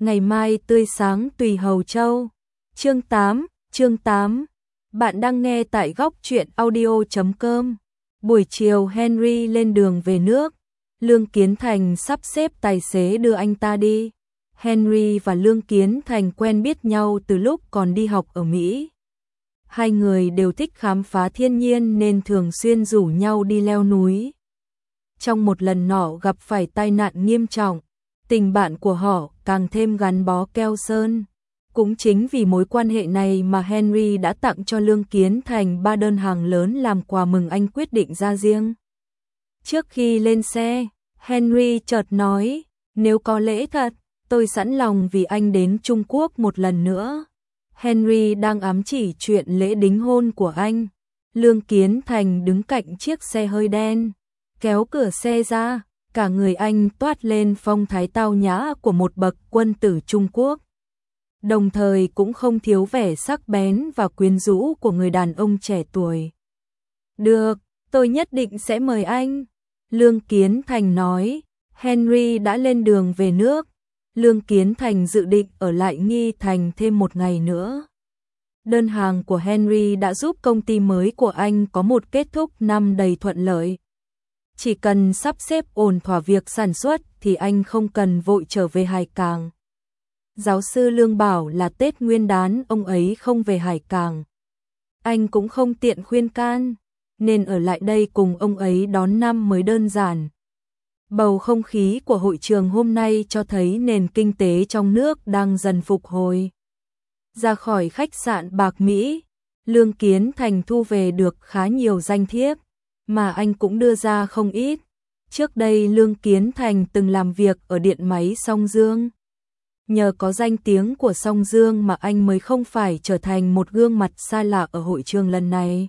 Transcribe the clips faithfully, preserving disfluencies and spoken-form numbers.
ngày mai tươi sáng tùy Hầu Châu. Chương tám, chương tám. Bạn đang nghe tại góc truyện audio chấm com. Buổi chiều Henry lên đường về nước. Lương Kiến Thành sắp xếp tài xế đưa anh ta đi. Henry và Lương Kiến Thành quen biết nhau từ lúc còn đi học ở Mỹ. Hai người đều thích khám phá thiên nhiên nên thường xuyên rủ nhau đi leo núi. Trong một lần nọ gặp phải tai nạn nghiêm trọng, tình bạn của họ càng thêm gắn bó keo sơn. Cũng chính vì mối quan hệ này mà Henry đã tặng cho Lương Kiến Thành ba đơn hàng lớn làm quà mừng anh quyết định ra riêng. Trước khi lên xe, Henry chợt nói, nếu có lễ thật, tôi sẵn lòng vì anh đến Trung Quốc một lần nữa. Henry đang ám chỉ chuyện lễ đính hôn của anh. Lương Kiến Thành đứng cạnh chiếc xe hơi đen, kéo cửa xe ra, cả người anh toát lên phong thái tao nhã của một bậc quân tử Trung Quốc. Đồng thời cũng không thiếu vẻ sắc bén và quyến rũ của người đàn ông trẻ tuổi. Được, tôi nhất định sẽ mời anh. Lương Kiến Thành nói. Henry đã lên đường về nước. Lương Kiến Thành dự định ở lại Nghi Thành thêm một ngày nữa. Đơn hàng của Henry đã giúp công ty mới của anh có một kết thúc năm đầy thuận lợi. Chỉ cần sắp xếp ổn thỏa việc sản xuất thì anh không cần vội trở về Hải Cảng. Giáo sư Lương bảo là Tết Nguyên đán ông ấy không về Hải Cảng. Anh cũng không tiện khuyên can, nên ở lại đây cùng ông ấy đón năm mới đơn giản. Bầu không khí của hội trường hôm nay cho thấy nền kinh tế trong nước đang dần phục hồi. Ra khỏi khách sạn Bạc Mỹ, Lương Kiến Thành thu về được khá nhiều danh thiếp, mà anh cũng đưa ra không ít. Trước đây Lương Kiến Thành từng làm việc ở điện máy Song Dương. Nhờ có danh tiếng của Song Dương mà anh mới không phải trở thành một gương mặt xa lạ ở hội trường lần này.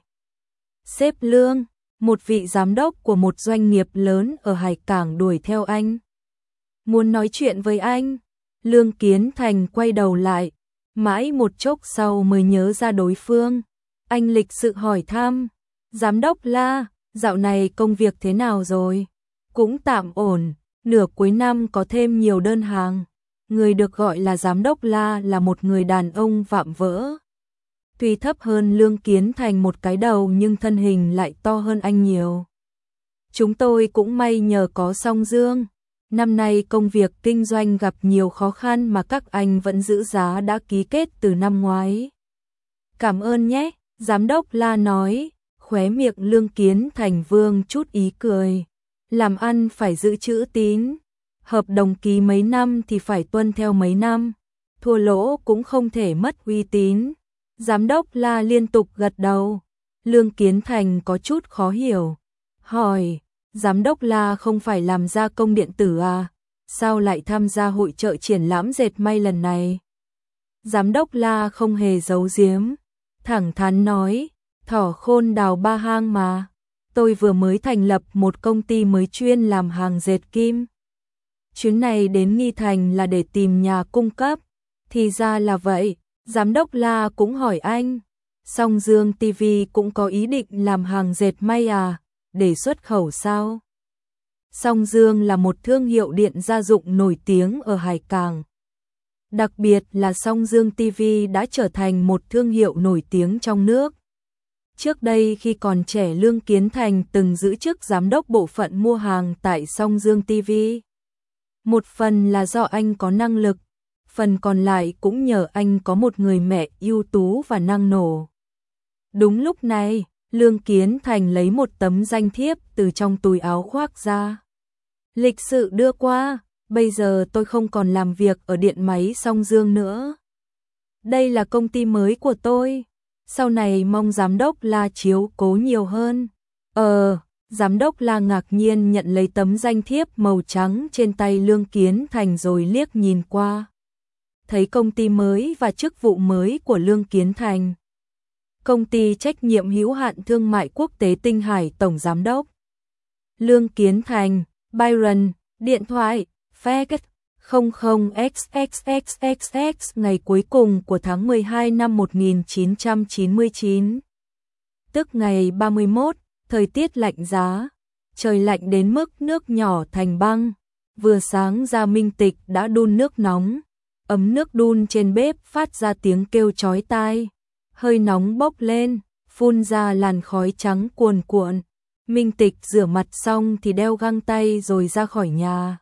Sếp Lương, một vị giám đốc của một doanh nghiệp lớn ở Hải Cảng đuổi theo anh. Muốn nói chuyện với anh. Lương Kiến Thành quay đầu lại, mãi một chốc sau mới nhớ ra đối phương. Anh lịch sự hỏi thăm, giám đốc La, dạo này công việc thế nào rồi? Cũng tạm ổn, nửa cuối năm có thêm nhiều đơn hàng. Người được gọi là giám đốc La là một người đàn ông vạm vỡ. Tuy thấp hơn Lương Kiến Thành một cái đầu nhưng thân hình lại to hơn anh nhiều. Chúng tôi cũng may nhờ có Song Dương. Năm nay công việc kinh doanh gặp nhiều khó khăn mà các anh vẫn giữ giá đã ký kết từ năm ngoái. Cảm ơn nhé, giám đốc La nói, khóe miệng Lương Kiến Thành vương chút ý cười. Làm ăn phải giữ chữ tín. Hợp đồng ký mấy năm thì phải tuân theo mấy năm. Thua lỗ cũng không thể mất uy tín. Giám đốc La liên tục gật đầu. Lương Kiến Thành có chút khó hiểu. Hỏi, giám đốc La không phải làm gia công điện tử à? Sao lại tham gia hội chợ triển lãm dệt may lần này? Giám đốc La không hề giấu giếm. Thẳng thắn nói, thỏ khôn đào ba hang mà. Tôi vừa mới thành lập một công ty mới chuyên làm hàng dệt kim. Chuyến này đến Nghi Thành là để tìm nhà cung cấp. Thì ra là vậy. Giám đốc La cũng hỏi anh, Song Dương ti vi cũng có ý định làm hàng dệt may à, để xuất khẩu sao? Song Dương là một thương hiệu điện gia dụng nổi tiếng ở Hải Cảng. Đặc biệt là Song Dương ti vi đã trở thành một thương hiệu nổi tiếng trong nước. Trước đây khi còn trẻ Lương Kiến Thành từng giữ chức giám đốc bộ phận mua hàng tại Song Dương ti vi. Một phần là do anh có năng lực, phần còn lại cũng nhờ anh có một người mẹ ưu tú và năng nổ. Đúng lúc này, Lương Kiến Thành lấy một tấm danh thiếp từ trong túi áo khoác ra. Lịch sự đưa qua, bây giờ tôi không còn làm việc ở điện máy Song Dương nữa. Đây là công ty mới của tôi, sau này mong giám đốc La chiếu cố nhiều hơn. Ờ, giám đốc La ngạc nhiên nhận lấy tấm danh thiếp màu trắng trên tay Lương Kiến Thành rồi liếc nhìn qua. Thấy công ty mới và chức vụ mới của Lương Kiến Thành. Công ty trách nhiệm hữu hạn thương mại quốc tế Tinh Hải tổng giám đốc. Lương Kiến Thành, Byron, điện thoại, fax không không x x x x x ngày cuối cùng của tháng mười hai năm một nghìn chín trăm chín mươi chín. Tức ngày ba mươi mốt, thời tiết lạnh giá, trời lạnh đến mức nước nhỏ thành băng, vừa sáng ra Minh Tịch đã đun nước nóng, ấm nước đun trên bếp phát ra tiếng kêu chói tai, hơi nóng bốc lên, phun ra làn khói trắng cuồn cuộn. Minh Tịch rửa mặt xong thì đeo găng tay rồi ra khỏi nhà.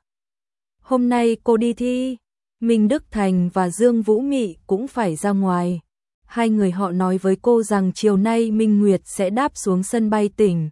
Hôm nay cô đi thi, Minh Đức Thành và Dương Vũ Mị cũng phải ra ngoài. Hai người họ nói với cô rằng chiều nay Minh Nguyệt sẽ đáp xuống sân bay tỉnh.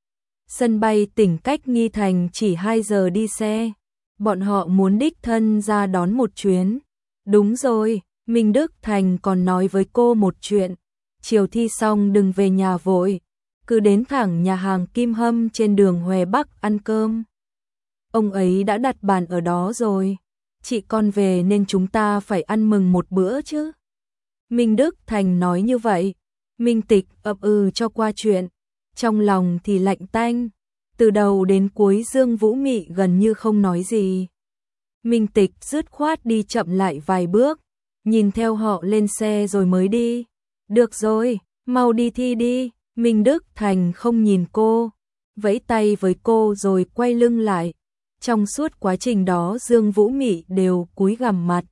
Sân bay tỉnh cách Nghi Thành chỉ hai giờ đi xe. Bọn họ muốn đích thân ra đón một chuyến. Đúng rồi, Minh Đức Thành còn nói với cô một chuyện. Chiều thi xong đừng về nhà vội, cứ đến thẳng nhà hàng Kim Hâm trên đường Huệ Bắc ăn cơm. Ông ấy đã đặt bàn ở đó rồi. Chị con về nên chúng ta phải ăn mừng một bữa chứ. Minh Đức Thành nói như vậy. Minh Tịch ậm ừ cho qua chuyện. Trong lòng thì lạnh tanh. Từ đầu đến cuối Dương Vũ Mị gần như không nói gì. Minh Tịch dứt khoát đi chậm lại vài bước, nhìn theo họ lên xe rồi mới đi. Được rồi, mau đi thi đi. Minh Đức Thành không nhìn cô, vẫy tay với cô rồi quay lưng lại. Trong suốt quá trình đó Dương Vũ Mị đều cúi gằm mặt.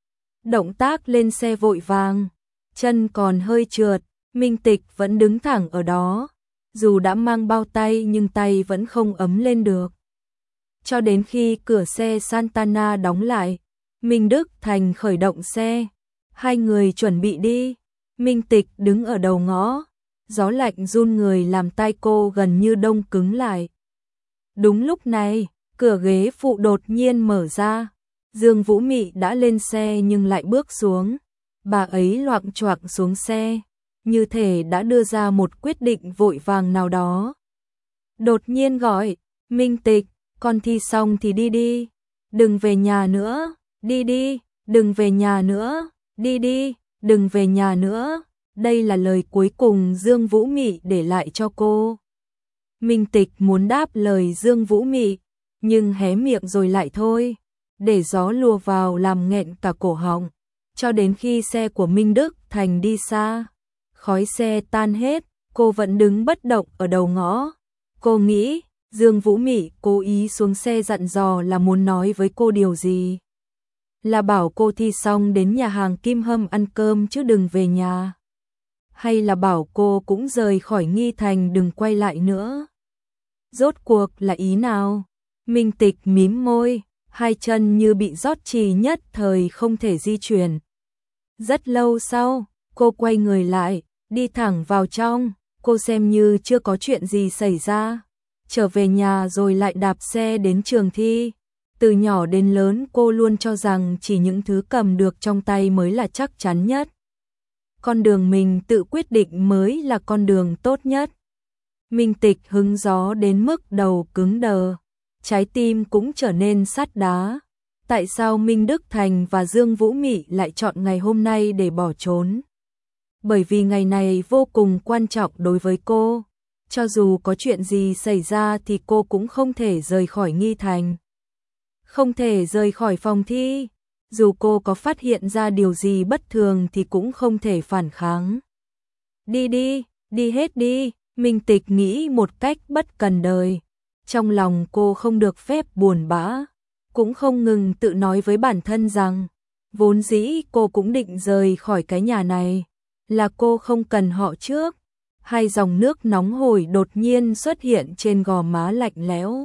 Động tác lên xe vội vàng, chân còn hơi trượt, Minh Tịch vẫn đứng thẳng ở đó. Dù đã mang bao tay nhưng tay vẫn không ấm lên được. Cho đến khi cửa xe Santana đóng lại, Minh Đức Thành khởi động xe. Hai người chuẩn bị đi. Minh Tịch đứng ở đầu ngõ. Gió lạnh run người làm tai cô gần như đông cứng lại. Đúng lúc này, cửa ghế phụ đột nhiên mở ra. Dương Vũ Mị đã lên xe nhưng lại bước xuống. Bà ấy loạng choạng xuống xe, như thể đã đưa ra một quyết định vội vàng nào đó. Đột nhiên gọi, Minh Tịch, con thi xong thì đi đi. Đừng về nhà nữa, đi đi, đừng về nhà nữa, đi đi, đừng về nhà nữa. Đây là lời cuối cùng Dương Vũ Mị để lại cho cô. Minh Tịch muốn đáp lời Dương Vũ Mị, nhưng hé miệng rồi lại thôi, để gió lùa vào làm nghẹn cả cổ họng. Cho đến khi xe của Minh Đức Thành đi xa, khói xe tan hết, cô vẫn đứng bất động ở đầu ngõ. Cô nghĩ, Dương Vũ Mị cố ý xuống xe dặn dò là muốn nói với cô điều gì? Là bảo cô thi xong đến nhà hàng Kim Hâm ăn cơm chứ đừng về nhà? Hay là bảo cô cũng rời khỏi Nghi Thành đừng quay lại nữa? Rốt cuộc là ý nào? Minh Tịch mím môi, hai chân như bị rót trì nhất thời không thể di chuyển. Rất lâu sau, cô quay người lại, đi thẳng vào trong. Cô xem như chưa có chuyện gì xảy ra. Trở về nhà rồi lại đạp xe đến trường thi. Từ nhỏ đến lớn cô luôn cho rằng chỉ những thứ cầm được trong tay mới là chắc chắn nhất. Con đường mình tự quyết định mới là con đường tốt nhất. Minh Tịch hứng gió đến mức đầu cứng đờ, trái tim cũng trở nên sắt đá. Tại sao Minh Đức Thành và Dương Vũ Mị lại chọn ngày hôm nay để bỏ trốn? Bởi vì ngày này vô cùng quan trọng đối với cô. Cho dù có chuyện gì xảy ra thì cô cũng không thể rời khỏi Nghi Thành. Không thể rời khỏi phòng thi. Dù cô có phát hiện ra điều gì bất thường thì cũng không thể phản kháng. Đi đi, đi hết đi, Minh Tịch nghĩ một cách bất cần đời. Trong lòng cô không được phép buồn bã, cũng không ngừng tự nói với bản thân rằng, vốn dĩ cô cũng định rời khỏi cái nhà này, là cô không cần họ trước. Hai dòng nước nóng hổi đột nhiên xuất hiện trên gò má lạnh lẽo.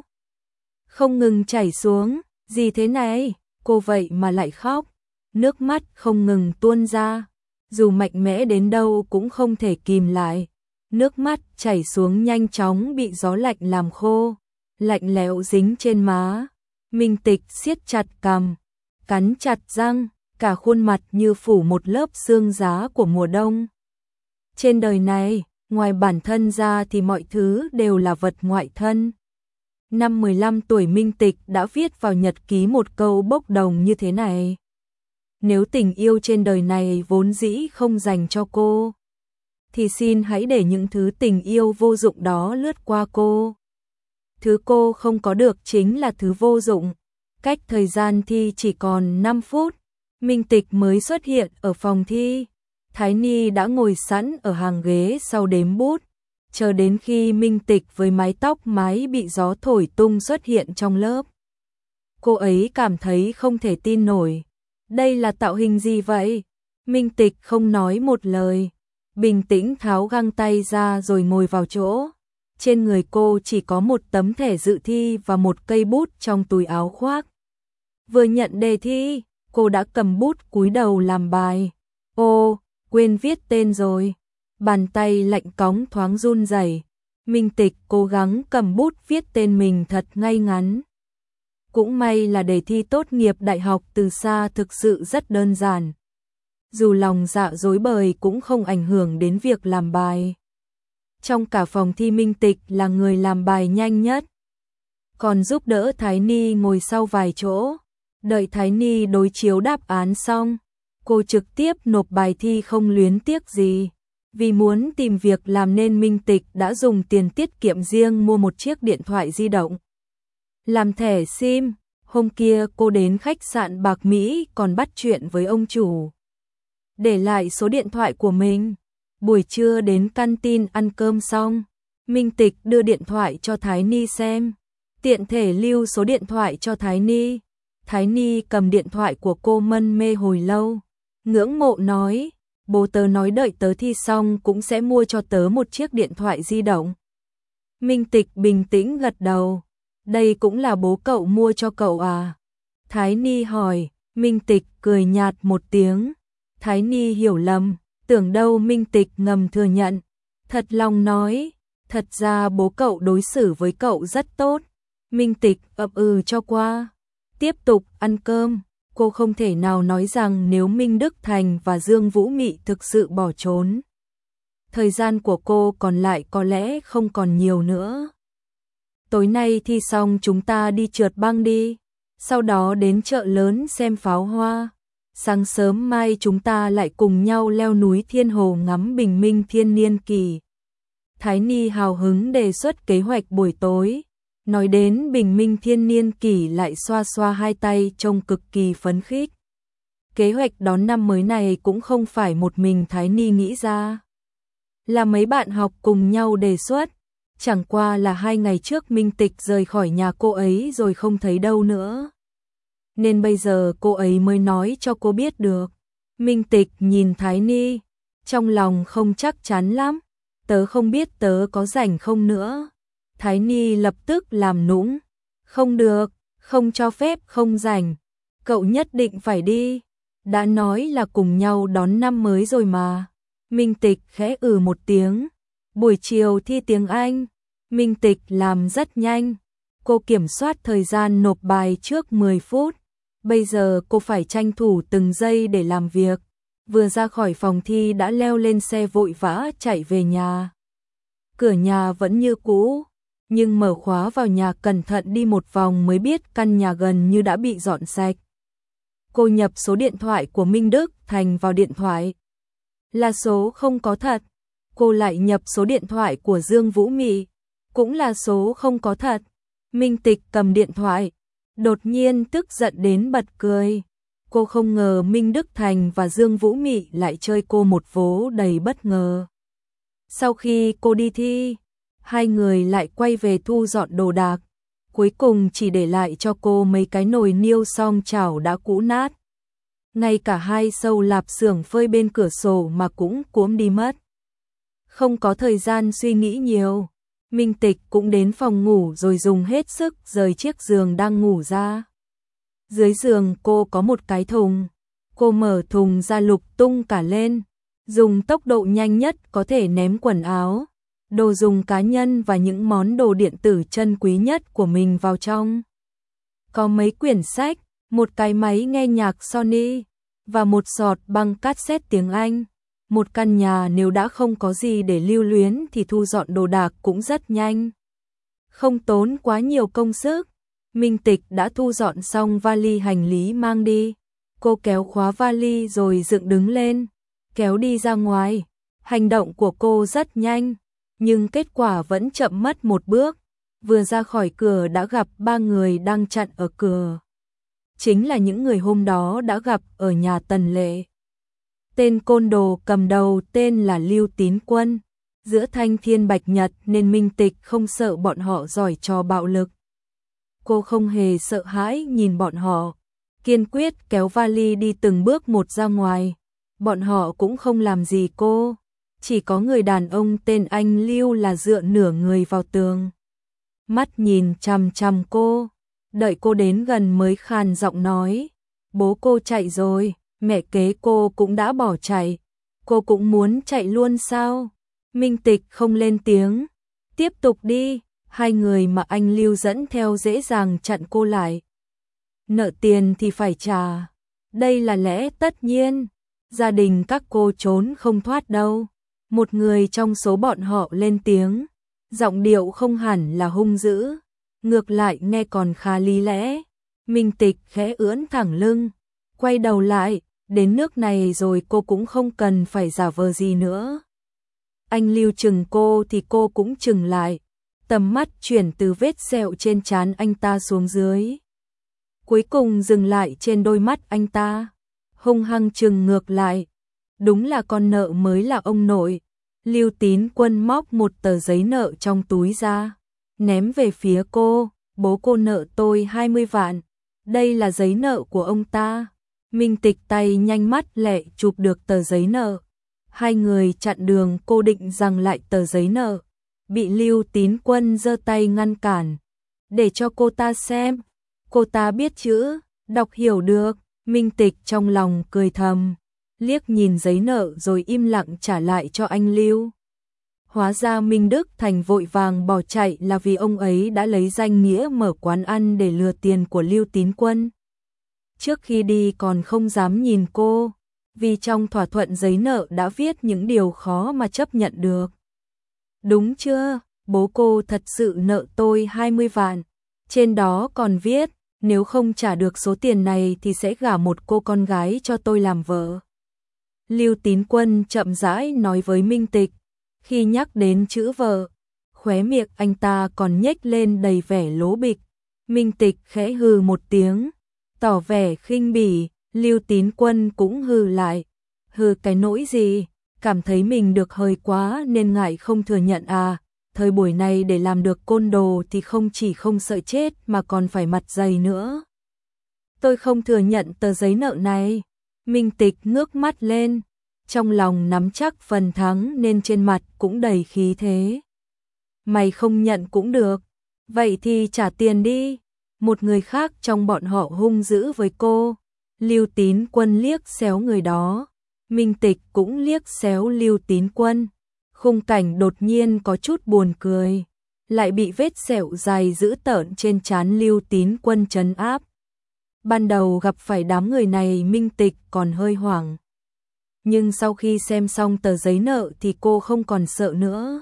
Không ngừng chảy xuống, gì thế này? Cô vậy mà lại khóc, nước mắt không ngừng tuôn ra, dù mạnh mẽ đến đâu cũng không thể kìm lại. Nước mắt chảy xuống nhanh chóng bị gió lạnh làm khô, lạnh lẽo dính trên má. Minh Tịch siết chặt cằm, cắn chặt răng, cả khuôn mặt như phủ một lớp sương giá của mùa đông. Trên đời này, ngoài bản thân ra thì mọi thứ đều là vật ngoại thân. Năm mười lăm tuổi Minh Tịch đã viết vào nhật ký một câu bốc đồng như thế này. Nếu tình yêu trên đời này vốn dĩ không dành cho cô, thì xin hãy để những thứ tình yêu vô dụng đó lướt qua cô. Thứ cô không có được chính là thứ vô dụng. Cách thời gian thi chỉ còn năm phút, Minh Tịch mới xuất hiện ở phòng thi. Thái Ni đã ngồi sẵn ở hàng ghế sau đếm bút, chờ đến khi Minh Tịch với mái tóc mái bị gió thổi tung xuất hiện trong lớp. Cô ấy cảm thấy không thể tin nổi. Đây là tạo hình gì vậy? Minh Tịch không nói một lời, bình tĩnh tháo găng tay ra rồi ngồi vào chỗ. Trên người cô chỉ có một tấm thẻ dự thi và một cây bút trong túi áo khoác. Vừa nhận đề thi, cô đã cầm bút cúi đầu làm bài. Ô, quên viết tên rồi. Bàn tay lạnh cóng thoáng run rẩy. Minh Tịch cố gắng cầm bút viết tên mình thật ngay ngắn. Cũng may là đề thi tốt nghiệp đại học từ xa thực sự rất đơn giản. Dù lòng dạ rối bời cũng không ảnh hưởng đến việc làm bài. Trong cả phòng thi Minh Tịch là người làm bài nhanh nhất. Còn giúp đỡ Thái Ni ngồi sau vài chỗ. Đợi Thái Ni đối chiếu đáp án xong, cô trực tiếp nộp bài thi không luyến tiếc gì. Vì muốn tìm việc làm nên Minh Tịch đã dùng tiền tiết kiệm riêng mua một chiếc điện thoại di động. Làm thẻ SIM, hôm kia cô đến khách sạn Bạc Mỹ còn bắt chuyện với ông chủ. Để lại số điện thoại của mình. Buổi trưa đến canteen ăn cơm xong, Minh Tịch đưa điện thoại cho Thái Ni xem. Tiện thể lưu số điện thoại cho Thái Ni. Thái Ni cầm điện thoại của cô mân mê hồi lâu. Ngưỡng mộ nói, bố tớ nói đợi tớ thi xong cũng sẽ mua cho tớ một chiếc điện thoại di động. Minh Tịch bình tĩnh gật đầu. Đây cũng là bố cậu mua cho cậu à? Thái Ni hỏi. Minh Tịch cười nhạt một tiếng. Thái Ni hiểu lầm, tưởng đâu Minh Tịch ngầm thừa nhận. Thật lòng nói, thật ra bố cậu đối xử với cậu rất tốt. Minh Tịch ậm ừ cho qua. Tiếp tục ăn cơm, cô không thể nào nói rằng nếu Minh Đức Thành và Dương Vũ Mị thực sự bỏ trốn, thời gian của cô còn lại có lẽ không còn nhiều nữa. Tối nay thi xong chúng ta đi trượt băng đi, sau đó đến chợ lớn xem pháo hoa. Sáng sớm mai chúng ta lại cùng nhau leo núi Thiên Hồ ngắm bình minh thiên niên kỳ. Thái Ni hào hứng đề xuất kế hoạch buổi tối. Nói đến bình minh thiên niên kỷ lại xoa xoa hai tay trông cực kỳ phấn khích. Kế hoạch đón năm mới này cũng không phải một mình Thái Ni nghĩ ra. Là mấy bạn học cùng nhau đề xuất. Chẳng qua là hai ngày trước Minh Tịch rời khỏi nhà cô ấy rồi không thấy đâu nữa. Nên bây giờ cô ấy mới nói cho cô biết được. Minh Tịch nhìn Thái Ni, trong lòng không chắc chắn lắm. Tớ không biết tớ có rảnh không nữa. Thái Ni lập tức làm nũng. Không được, không cho phép không rảnh. Cậu nhất định phải đi. Đã nói là cùng nhau đón năm mới rồi mà. Minh Tịch khẽ ừ một tiếng. Buổi chiều thi tiếng Anh. Minh Tịch làm rất nhanh. Cô kiểm soát thời gian nộp bài trước mười phút. Bây giờ cô phải tranh thủ từng giây để làm việc. Vừa ra khỏi phòng thi đã leo lên xe vội vã chạy về nhà. Cửa nhà vẫn như cũ, nhưng mở khóa vào nhà cẩn thận đi một vòng mới biết căn nhà gần như đã bị dọn sạch. Cô nhập số điện thoại của Minh Đức Thành vào điện thoại. Là số không có thật. Cô lại nhập số điện thoại của Dương Vũ Mị. Cũng là số không có thật. Minh Tịch cầm điện thoại. Đột nhiên tức giận đến bật cười. Cô không ngờ Minh Đức Thành và Dương Vũ Mị lại chơi cô một vố đầy bất ngờ. Sau khi cô đi thi, hai người lại quay về thu dọn đồ đạc. Cuối cùng chỉ để lại cho cô mấy cái nồi niêu song chảo đã cũ nát. Ngay cả hai sâu lạp xưởng phơi bên cửa sổ mà cũng cuống đi mất. Không có thời gian suy nghĩ nhiều. Minh Tịch cũng đến phòng ngủ rồi dùng hết sức rời chiếc giường đang ngủ ra. Dưới giường cô có một cái thùng. Cô mở thùng ra lục tung cả lên. Dùng tốc độ nhanh nhất có thể ném quần áo, đồ dùng cá nhân và những món đồ điện tử chân quý nhất của mình vào trong. Có mấy quyển sách, một cái máy nghe nhạc Sony và một sọt băng cassette tiếng Anh. Một căn nhà nếu đã không có gì để lưu luyến thì thu dọn đồ đạc cũng rất nhanh. Không tốn quá nhiều công sức. Minh Tịch đã thu dọn xong vali hành lý mang đi. Cô kéo khóa vali rồi dựng đứng lên, kéo đi ra ngoài. Hành động của cô rất nhanh, nhưng kết quả vẫn chậm mất một bước. Vừa ra khỏi cửa đã gặp ba người đang chặn ở cửa. Chính là những người hôm đó đã gặp ở nhà Tần Lệ. Tên côn đồ cầm đầu tên là Lưu Tín Quân. Giữa thanh thiên bạch nhật nên Minh Tịch không sợ bọn họ giỏi trò bạo lực. Cô không hề sợ hãi nhìn bọn họ. kiên quyết kéo vali đi từng bước một ra ngoài. Bọn họ cũng không làm gì cô, chỉ có người đàn ông tên anh Lưu là dựa nửa người vào tường. Mắt nhìn chằm chằm cô, đợi cô đến gần mới khàn giọng nói, bố cô chạy rồi, mẹ kế cô cũng đã bỏ chạy, cô cũng muốn chạy luôn sao? Minh Tịch không lên tiếng, tiếp tục đi, hai người mà anh Lưu dẫn theo dễ dàng chặn cô lại. Nợ tiền thì phải trả, đây là lẽ tất nhiên, gia đình các cô trốn không thoát đâu. Một người trong số bọn họ lên tiếng, giọng điệu không hẳn là hung dữ, ngược lại nghe còn khá lý lẽ. Minh Tịch khẽ ưỡn thẳng lưng, quay đầu lại, đến nước này rồi cô cũng không cần phải giả vờ gì nữa. Anh Lưu chừng cô thì cô cũng chừng lại, tầm mắt chuyển từ vết sẹo trên trán anh ta xuống dưới. Cuối cùng dừng lại trên đôi mắt anh ta, hung hăng chừng ngược lại. Đúng là con nợ mới là ông nội. Lưu Tín Quân móc một tờ giấy nợ trong túi ra, ném về phía cô, bố cô nợ tôi hai mươi vạn, đây là giấy nợ của ông ta. Minh Tịch tay nhanh mắt lẹ chụp được tờ giấy nợ. Hai người chặn đường cô định giằng lại tờ giấy nợ, bị Lưu Tín Quân giơ tay ngăn cản, để cho cô ta xem. Cô ta biết chữ, đọc hiểu được. Minh Tịch trong lòng cười thầm, liếc nhìn giấy nợ rồi im lặng trả lại cho anh Lưu. Hóa ra Minh Đức Thành vội vàng bỏ chạy là vì ông ấy đã lấy danh nghĩa mở quán ăn để lừa tiền của Lưu Tín Quân. Trước khi đi còn không dám nhìn cô, vì trong thỏa thuận giấy nợ đã viết những điều khó mà chấp nhận được. Đúng chưa, bố cô thật sự nợ tôi hai mươi vạn, trên đó còn viết, nếu không trả được số tiền này thì sẽ gả một cô con gái cho tôi làm vợ. Lưu Tín Quân chậm rãi nói với Minh Tịch, khi nhắc đến chữ vợ, khóe miệng anh ta còn nhếch lên đầy vẻ lố bịch. Minh Tịch khẽ hừ một tiếng, tỏ vẻ khinh bỉ. Lưu Tín Quân cũng hừ lại. Hừ cái nỗi gì, cảm thấy mình được hời quá nên ngại không thừa nhận à. Thời buổi này để làm được côn đồ thì không chỉ không sợ chết mà còn phải mặt dày nữa. Tôi không thừa nhận tờ giấy nợ này. Minh Tịch ngước mắt lên, trong lòng nắm chắc phần thắng nên trên mặt cũng đầy khí thế. Mày không nhận cũng được, vậy thì trả tiền đi. Một người khác trong bọn họ hung dữ với cô. Lưu Tín Quân liếc xéo người đó, Minh Tịch cũng liếc xéo Lưu Tín Quân. Khung cảnh đột nhiên có chút buồn cười, lại bị vết sẹo dài dữ tợn trên trán Lưu Tín Quân trấn áp. Ban đầu gặp phải đám người này Minh Tịch còn hơi hoảng, nhưng sau khi xem xong tờ giấy nợ thì cô không còn sợ nữa.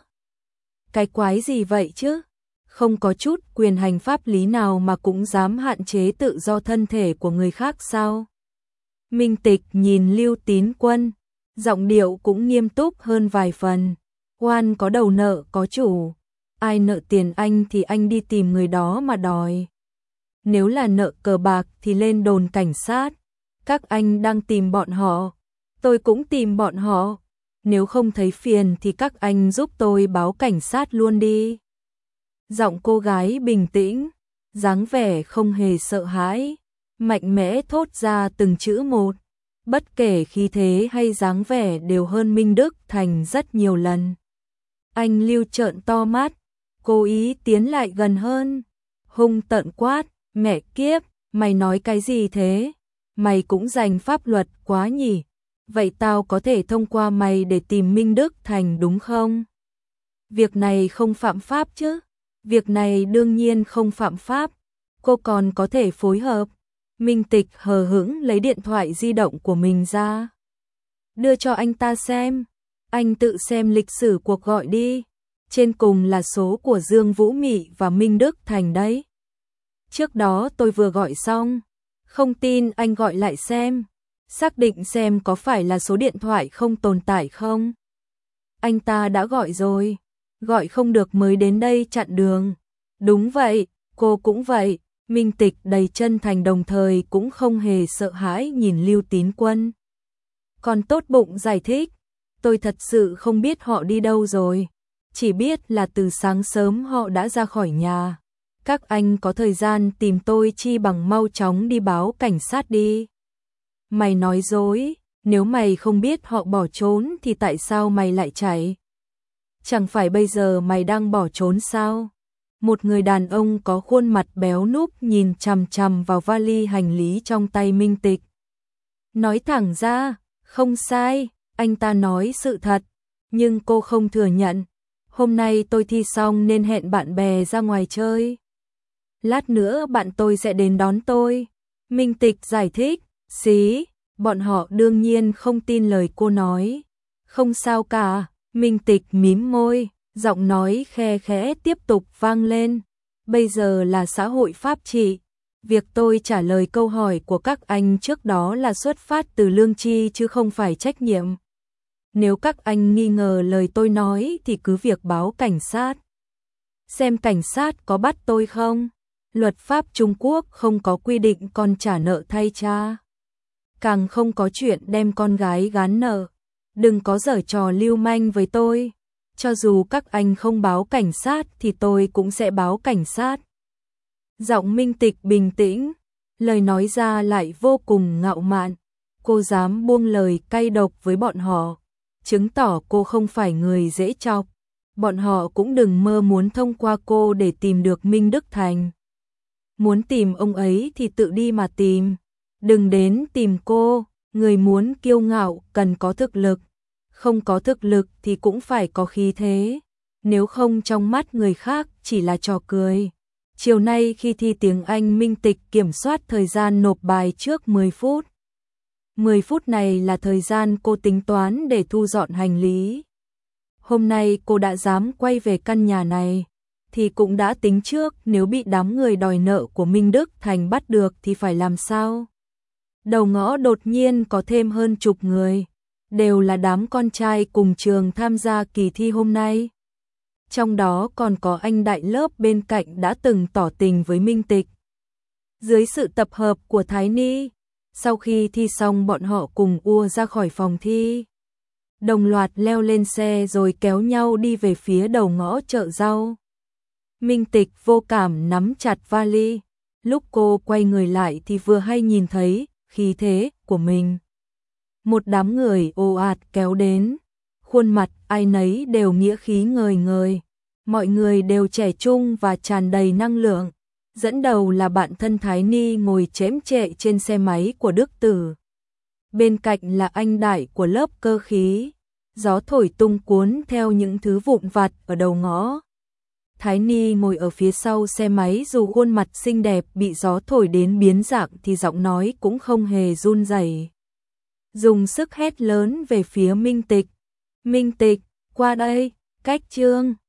Cái quái gì vậy chứ? Không có chút quyền hành pháp lý nào mà cũng dám hạn chế tự do thân thể của người khác sao? Minh Tịch nhìn Lưu Tín Quân, giọng điệu cũng nghiêm túc hơn vài phần. Oan có đầu nợ có chủ, ai nợ tiền anh thì anh đi tìm người đó mà đòi. Nếu là nợ cờ bạc thì lên đồn cảnh sát, các anh đang tìm bọn họ, tôi cũng tìm bọn họ. Nếu không thấy phiền thì các anh giúp tôi báo cảnh sát luôn đi. Giọng cô gái bình tĩnh, dáng vẻ không hề sợ hãi, mạnh mẽ thốt ra từng chữ một. Bất kể khí thế hay dáng vẻ đều hơn Minh Đức Thành rất nhiều lần. Anh Lưu trợn to mắt, cố ý tiến lại gần hơn, hung tợn quát, mẹ kiếp, mày nói cái gì thế? Mày cũng giành pháp luật quá nhỉ? Vậy tao có thể thông qua mày để tìm Minh Đức Thành đúng không? Việc này không phạm pháp chứ? Việc này đương nhiên không phạm pháp, cô còn có thể phối hợp. Minh Tịch hờ hững lấy điện thoại di động của mình ra, đưa cho anh ta xem. Anh tự xem lịch sử cuộc gọi đi, trên cùng là số của Dương Vũ Mị và Minh Đức Thành đấy. Trước đó tôi vừa gọi xong, không tin anh gọi lại xem, xác định xem có phải là số điện thoại không tồn tại không. Anh ta đã gọi rồi, gọi không được mới đến đây chặn đường. Đúng vậy, cô cũng vậy. Minh Tịch đầy chân thành đồng thời cũng không hề sợ hãi nhìn Lưu Tín Quân. Còn tốt bụng giải thích, tôi thật sự không biết họ đi đâu rồi, chỉ biết là từ sáng sớm họ đã ra khỏi nhà. Các anh có thời gian tìm tôi chi bằng mau chóng đi báo cảnh sát đi. Mày nói dối, nếu mày không biết họ bỏ trốn thì tại sao mày lại chạy? Chẳng phải bây giờ mày đang bỏ trốn sao? Một người đàn ông có khuôn mặt béo núc nhìn chằm chằm vào vali hành lý trong tay Minh Tịch. Nói thẳng ra, không sai, anh ta nói sự thật, nhưng cô không thừa nhận. Hôm nay tôi thi xong nên hẹn bạn bè ra ngoài chơi. Lát nữa bạn tôi sẽ đến đón tôi. Minh Tịch giải thích, xí, bọn họ đương nhiên không tin lời cô nói. Không sao cả, Minh Tịch mím môi, giọng nói khe khẽ tiếp tục vang lên. Bây giờ là xã hội pháp trị. Việc tôi trả lời câu hỏi của các anh trước đó là xuất phát từ lương tri chứ không phải trách nhiệm. Nếu các anh nghi ngờ lời tôi nói thì cứ việc báo cảnh sát. Xem cảnh sát có bắt tôi không? Luật pháp Trung Quốc không có quy định con trả nợ thay cha. Càng không có chuyện đem con gái gán nợ. Đừng có giở trò lưu manh với tôi. Cho dù các anh không báo cảnh sát thì tôi cũng sẽ báo cảnh sát. Giọng Minh Tịch bình tĩnh, lời nói ra lại vô cùng ngạo mạn. Cô dám buông lời cay độc với bọn họ, chứng tỏ cô không phải người dễ chọc. Bọn họ cũng đừng mơ muốn thông qua cô để tìm được Minh Đức Thành. Muốn tìm ông ấy thì tự đi mà tìm, đừng đến tìm cô. Người muốn kiêu ngạo cần có thực lực, không có thực lực thì cũng phải có khí thế, nếu không trong mắt người khác chỉ là trò cười. Chiều nay khi thi tiếng Anh, Minh Tịch kiểm soát thời gian nộp bài trước mười phút. mười phút này là thời gian cô tính toán để thu dọn hành lý. Hôm nay cô đã dám quay về căn nhà này, thì cũng đã tính trước nếu bị đám người đòi nợ của Minh Đức Thành bắt được thì phải làm sao. Đầu ngõ đột nhiên có thêm hơn chục người, đều là đám con trai cùng trường tham gia kỳ thi hôm nay. Trong đó còn có anh đại lớp bên cạnh đã từng tỏ tình với Minh Tịch. Dưới sự tập hợp của Thái Ni, sau khi thi xong bọn họ cùng ùa ra khỏi phòng thi. Đồng loạt leo lên xe rồi kéo nhau đi về phía đầu ngõ chợ rau. Minh Tịch vô cảm nắm chặt vali. Lúc cô quay người lại thì vừa hay nhìn thấy khí thế của mình. Một đám người ồ ạt kéo đến. Khuôn mặt ai nấy đều nghĩa khí ngời ngời. Mọi người đều trẻ trung và tràn đầy năng lượng. Dẫn đầu là bạn thân Thái Ni ngồi chễm chệ trên xe máy của Đức Tử. Bên cạnh là anh đại của lớp cơ khí. Gió thổi tung cuốn theo những thứ vụn vặt ở đầu ngõ. Thái Ni ngồi ở phía sau xe máy, dù khuôn mặt xinh đẹp bị gió thổi đến biến dạng thì giọng nói cũng không hề run rẩy. Dùng sức hét lớn về phía Minh Tịch. Minh Tịch, qua đây, Cách Trương.